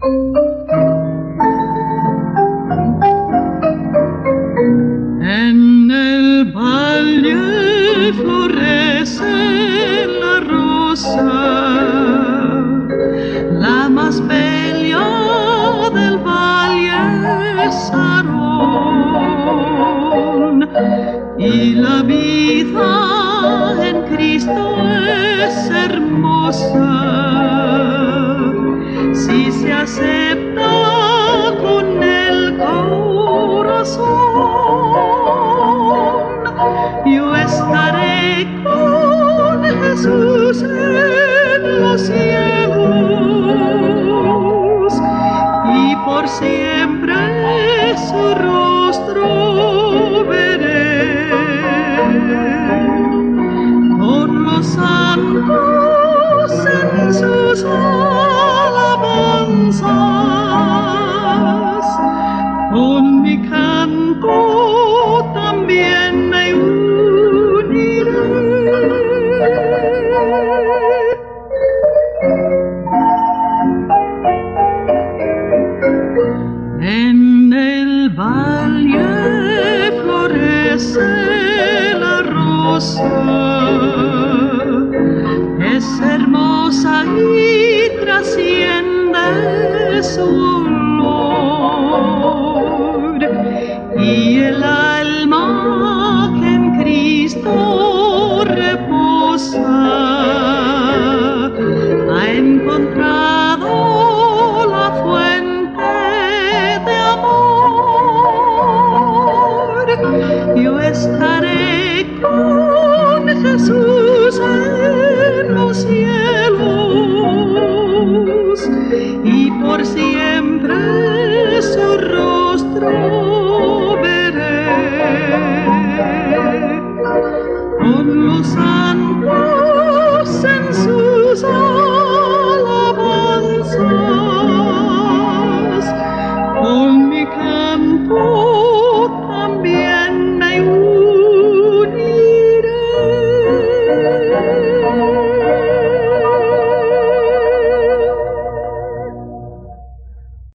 En el valle florece la rosa, la más bella del valle es Sarón, y la vida en Cristo es hermosa si se acepta con el corazón. Yo estaré con Jesús en los cielos y por siempre su rostro veré. Con los santos en sus alabanzas, con mi canto también me uniré. En el valle florece la rosa, es hermosa y trasciende su olor, y el alma que en Cristo reposa ha encontrado la fuente de amor. Yo estaré con Jesús en los cielos y por siempre su rostro